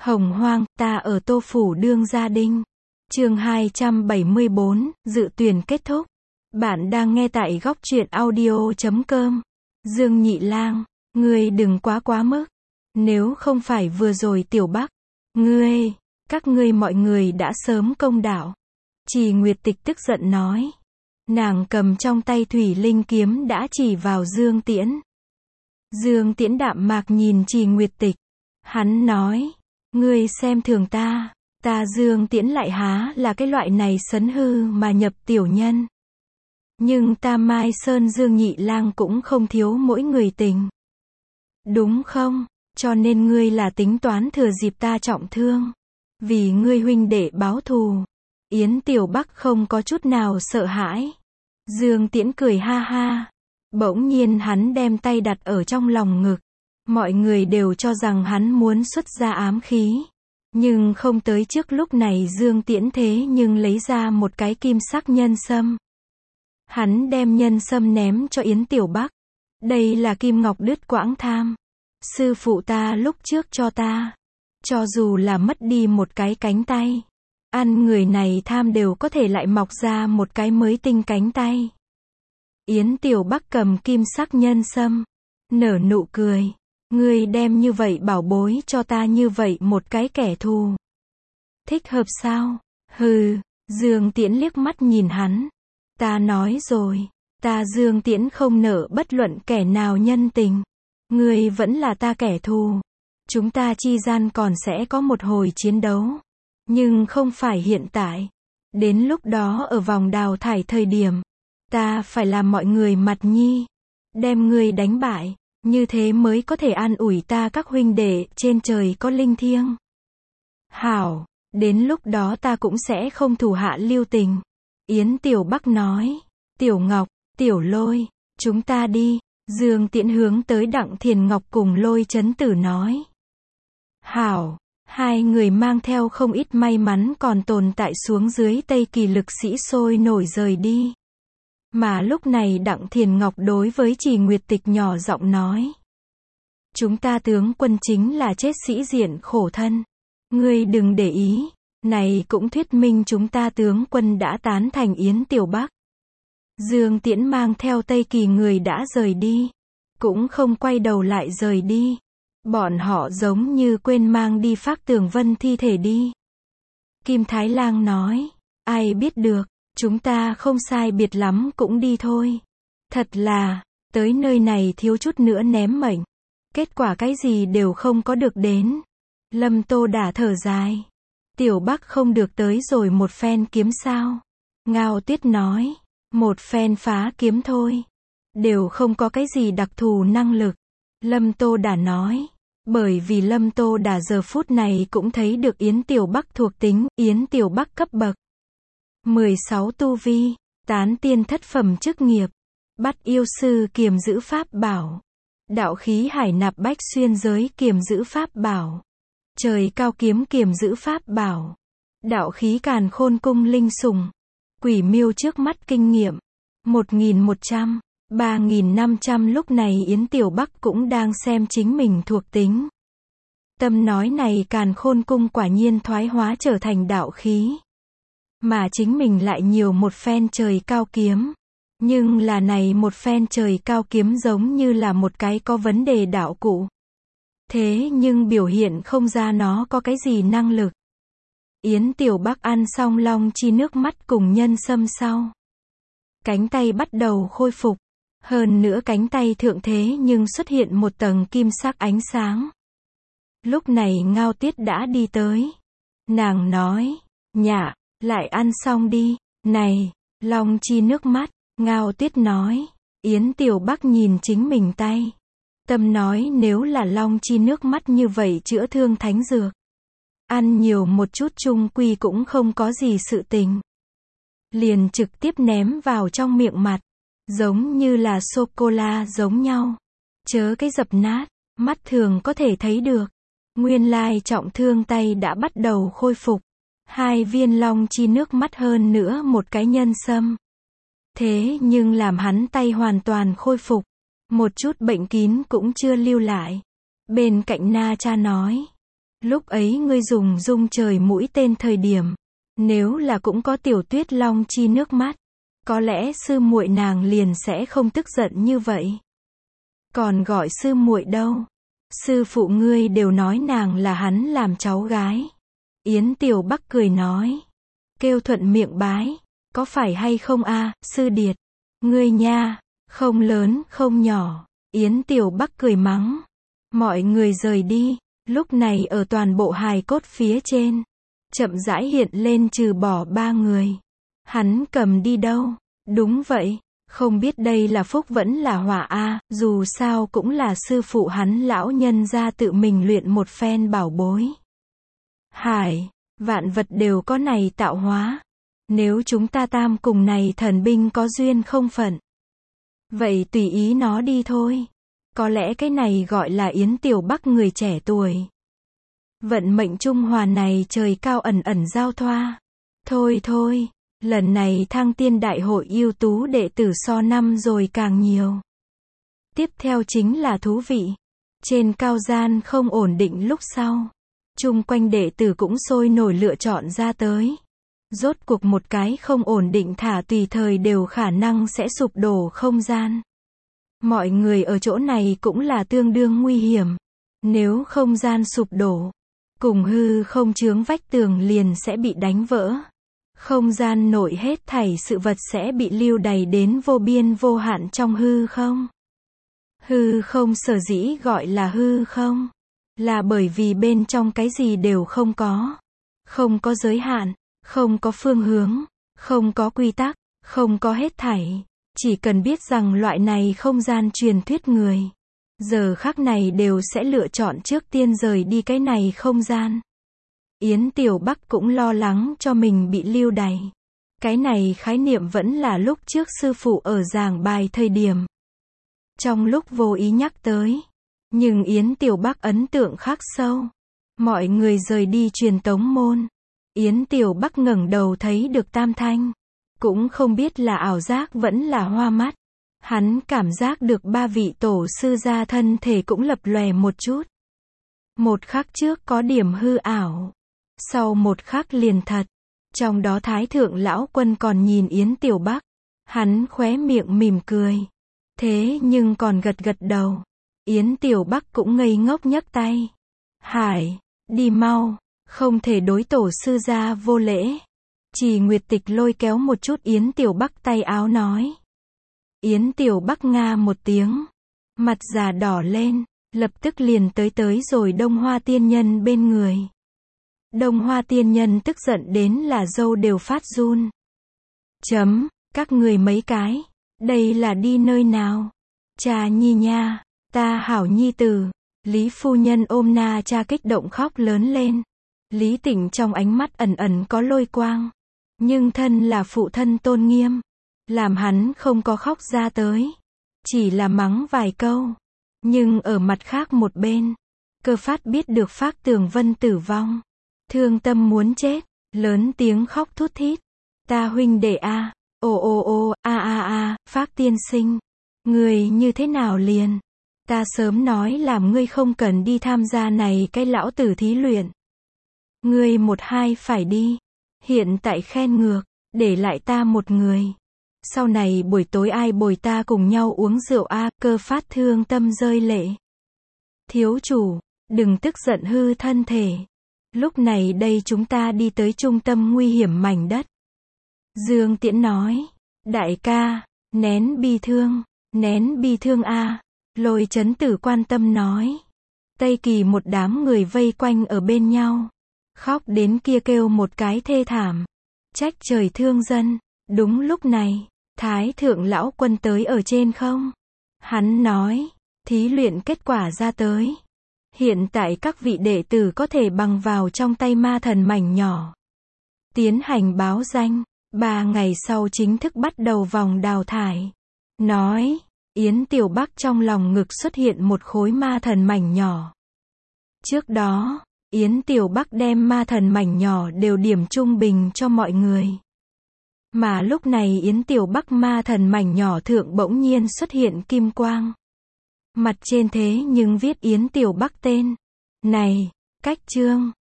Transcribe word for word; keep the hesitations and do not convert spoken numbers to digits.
Hồng hoang, ta ở Tô Phủ đương gia đinh. Chương hai trăm bảy mươi bốn, dự tuyển kết thúc. Bạn đang nghe tại góc truyện audio chấm com. Dương Nhị Lang, ngươi đừng quá quá mức. Nếu không phải vừa rồi Tiểu Bắc, ngươi, các ngươi mọi người đã sớm công đạo. Trì Nguyệt Tịch tức giận nói. Nàng cầm trong tay thủy linh kiếm đã chỉ vào Dương Tiễn. Dương Tiễn đạm mạc nhìn Trì Nguyệt Tịch. Hắn nói, ngươi xem thường ta, ta Dương Tiễn lại há là cái loại này sấn hư mà nhập tiểu nhân. Nhưng ta Mai Sơn Dương Nhị Lang cũng không thiếu mỗi người tình. Đúng không? Cho nên ngươi là tính toán thừa dịp ta trọng thương. Vì ngươi huynh đệ báo thù. Yến Tiểu Bắc không có chút nào sợ hãi. Dương Tiễn cười ha ha. Bỗng nhiên hắn đem tay đặt ở trong lòng ngực. Mọi người đều cho rằng hắn muốn xuất ra ám khí. Nhưng không tới trước lúc này Dương Tiễn thế nhưng lấy ra một cái kim sắc nhân sâm. Hắn đem nhân sâm ném cho Yến Tiểu Bắc. Đây là kim ngọc đứt quãng tham. Sư phụ ta lúc trước cho ta. Cho dù là mất đi một cái cánh tay. Ăn người này tham đều có thể lại mọc ra một cái mới tinh cánh tay. Yến Tiểu Bắc cầm kim sắc nhân sâm. Nở nụ cười. Ngươi đem như vậy bảo bối cho ta như vậy một cái kẻ thù. Thích hợp sao? Hừ, Dương Tiễn liếc mắt nhìn hắn. Ta nói rồi, ta Dương Tiễn không nợ bất luận kẻ nào nhân tình. Ngươi vẫn là ta kẻ thù. Chúng ta chi gian còn sẽ có một hồi chiến đấu. Nhưng không phải hiện tại. Đến lúc đó ở vòng đào thải thời điểm. Ta phải làm mọi người mặt nhi. Đem ngươi đánh bại. Như thế mới có thể an ủi ta các huynh đệ trên trời có linh thiêng. Hảo, đến lúc đó ta cũng sẽ không thủ hạ lưu tình. Yến Tiểu Bắc nói. Tiểu Ngọc, Tiểu Lôi, chúng ta đi. Dương Tiễn hướng tới Đặng Thiền Ngọc cùng Lôi Chấn Tử nói. Hảo, hai người mang theo không ít may mắn còn tồn tại xuống dưới Tây Kỳ lực sĩ sôi nổi rời đi. Mà lúc này Đặng Thiền Ngọc đối với Trì Nguyệt Tịch nhỏ giọng nói. Chúng ta tướng quân chính là chết sĩ diện khổ thân. Ngươi đừng để ý. Này cũng thuyết minh chúng ta tướng quân đã tán thành Yến Tiểu Bắc. Dương Tiễn mang theo Tây Kỳ người đã rời đi. Cũng không quay đầu lại rời đi. Bọn họ giống như quên mang đi Phác Tường Vân thi thể đi. Kim Thái Lang nói. Ai biết được. Chúng ta không sai biệt lắm cũng đi thôi. Thật là, tới nơi này thiếu chút nữa ném mệnh. Kết quả cái gì đều không có được đến. Lâm Tô Đả thở dài. Tiểu Bắc không được tới rồi một phen kiếm sao. Ngao Tuyết nói. Một phen phá kiếm thôi. Đều không có cái gì đặc thù năng lực. Lâm Tô Đả nói. Bởi vì Lâm Tô Đả giờ phút này cũng thấy được Yến Tiểu Bắc thuộc tính, Yến Tiểu Bắc cấp bậc. mười sáu tu vi, tán tiên thất phẩm chức nghiệp, bắt yêu sư kiềm giữ pháp bảo, đạo khí hải nạp bách xuyên giới kiềm giữ pháp bảo, trời cao kiếm kiềm giữ pháp bảo, đạo khí càn khôn cung linh sùng, quỷ miêu trước mắt kinh nghiệm, một nghìn một trăm, ba nghìn năm trăm lúc này Yến Tiểu Bắc cũng đang xem chính mình thuộc tính. Tâm nói này càn khôn cung quả nhiên thoái hóa trở thành đạo khí. Mà chính mình lại nhiều một phen trời cao kiếm. Nhưng là này một phen trời cao kiếm giống như là một cái có vấn đề đạo cụ. Thế nhưng biểu hiện không ra nó có cái gì năng lực. Yến Tiểu Bắc ăn xong long chi nước mắt cùng nhân sâm sau. Cánh tay bắt đầu khôi phục. Hơn nữa cánh tay thượng thế nhưng xuất hiện một tầng kim sắc ánh sáng. Lúc này Ngao Tiết đã đi tới. Nàng nói, nhạ. Lại ăn xong đi. Này, long chi nước mắt. Ngao Tuyết nói. Yến Tiểu Bắc nhìn chính mình tay. Tâm nói nếu là long chi nước mắt như vậy chữa thương thánh dược. Ăn nhiều một chút chung quy cũng không có gì sự tình. Liền trực tiếp ném vào trong miệng mặt. Giống như là sô-cô-la giống nhau. Chớ cái dập nát. Mắt thường có thể thấy được. Nguyên lai trọng thương tay đã bắt đầu khôi phục. Hai viên long chi nước mắt hơn nữa một cái nhân sâm. Thế nhưng làm hắn tay hoàn toàn khôi phục. Một chút bệnh kín cũng chưa lưu lại. Bên cạnh Na Cha nói. Lúc ấy ngươi dùng dung trời mũi tên thời điểm, nếu là cũng có Tiểu Tuyết Long chi nước mắt, có lẽ sư muội nàng liền sẽ không tức giận như vậy. Còn gọi sư muội đâu? Sư phụ ngươi đều nói nàng là hắn làm cháu gái. Yến Tiểu Bắc cười nói. Kêu thuận miệng bái. Có phải hay không a, sư điệt? Ngươi nha, không lớn, không nhỏ. Yến Tiểu Bắc cười mắng. Mọi người rời đi. Lúc này ở toàn bộ hài cốt phía trên, chậm rãi hiện lên trừ bỏ ba người. Hắn cầm đi đâu? Đúng vậy. Không biết đây là phúc vẫn là họa a, dù sao cũng là sư phụ hắn lão nhân ra tự mình luyện một phen bảo bối. Hải, vạn vật đều có này tạo hóa. Nếu chúng ta tam cùng này thần binh có duyên không phận, vậy tùy ý nó đi thôi. Có lẽ cái này gọi là Yến Tiểu Bắc người trẻ tuổi. Vận mệnh trung hòa này trời cao ẩn ẩn giao thoa. Thôi thôi. Lần này thăng tiên đại hội ưu tú đệ tử so năm rồi càng nhiều. Tiếp theo chính là thú vị. Trên cao gian không ổn định lúc sau. Chung quanh đệ tử cũng sôi nổi lựa chọn ra tới. Rốt cuộc một cái không ổn định thả tùy thời đều khả năng sẽ sụp đổ không gian. Mọi người ở chỗ này cũng là tương đương nguy hiểm. Nếu không gian sụp đổ, cùng hư không chướng vách tường liền sẽ bị đánh vỡ. Không gian nội hết thảy sự vật sẽ bị lưu đày đến vô biên vô hạn trong hư không. Hư không sở dĩ gọi là hư không, là bởi vì bên trong cái gì đều không có. Không có giới hạn, không có phương hướng, không có quy tắc, không có hết thảy. Chỉ cần biết rằng loại này không gian truyền thuyết người, giờ khắc này đều sẽ lựa chọn trước tiên rời đi cái này không gian. Yến Tiểu Bắc cũng lo lắng cho mình bị lưu đày. Cái này khái niệm vẫn là lúc trước sư phụ ở giảng bài thời điểm. Trong lúc vô ý nhắc tới. Nhưng Yến Tiểu Bắc ấn tượng khắc sâu. Mọi người rời đi truyền tống môn. Yến Tiểu Bắc ngẩng đầu thấy được Tam Thanh. Cũng không biết là ảo giác vẫn là hoa mắt. Hắn cảm giác được ba vị tổ sư gia thân thể cũng lập lòe một chút. Một khắc trước có điểm hư ảo. Sau một khắc liền thật. Trong đó Thái Thượng Lão Quân còn nhìn Yến Tiểu Bắc. Hắn khóe miệng mỉm cười. Thế nhưng còn gật gật đầu. Yến Tiểu Bắc cũng ngây ngốc nhấc tay. Hải, đi mau, không thể đối tổ sư gia vô lễ. Chỉ Nguyệt Tịch lôi kéo một chút Yến Tiểu Bắc tay áo nói. Yến Tiểu Bắc nga một tiếng. Mặt già đỏ lên, lập tức liền tới tới rồi Đông Hoa Tiên Nhân bên người. Đông Hoa Tiên Nhân tức giận đến là râu đều phát run. Chấm, các người mấy cái, đây là đi nơi nào? Cha nhi nha, ta hảo nhi tử. Lý phu nhân ôm na cha kích động khóc lớn lên. Lý Tĩnh trong ánh mắt ẩn ẩn có lôi quang. Nhưng thân là phụ thân tôn nghiêm. Làm hắn không có khóc ra tới. Chỉ là mắng vài câu. Nhưng ở mặt khác một bên, Cơ Phát biết được Phác Tường Vân tử vong. Thương tâm muốn chết, lớn tiếng khóc thút thít. Ta huynh đệ a, ô ô ô, a a a, Phác tiên sinh. Người như thế nào liền? Ta sớm nói làm ngươi không cần đi tham gia này cái lão tử thí luyện. Ngươi một hai phải đi. Hiện tại khen ngược, để lại ta một người. Sau này buổi tối ai bồi ta cùng nhau uống rượu a, Cơ Phát thương tâm rơi lệ. Thiếu chủ, đừng tức giận hư thân thể. Lúc này đây chúng ta đi tới trung tâm nguy hiểm mảnh đất. Dương Tiễn nói, đại ca, nén bi thương, nén bi thương a. Lôi Chấn Tử quan tâm nói. Tây Kỳ một đám người vây quanh ở bên nhau. Khóc đến kia kêu một cái thê thảm. Trách trời thương dân. Đúng lúc này, Thái Thượng Lão Quân tới ở trên không. Hắn nói, thí luyện kết quả ra tới. Hiện tại các vị đệ tử có thể bằng vào trong tay ma thần mảnh nhỏ. Tiến hành báo danh. Ba ngày sau chính thức bắt đầu vòng đào thải. Nói, Yến Tiểu Bắc trong lòng ngực xuất hiện một khối ma thần mảnh nhỏ. Trước đó, Yến Tiểu Bắc đem ma thần mảnh nhỏ đều điểm trung bình cho mọi người. Mà lúc này Yến Tiểu Bắc ma thần mảnh nhỏ thượng bỗng nhiên xuất hiện kim quang. Mặt trên thế nhưng viết Yến Tiểu Bắc tên. Này, Cách chương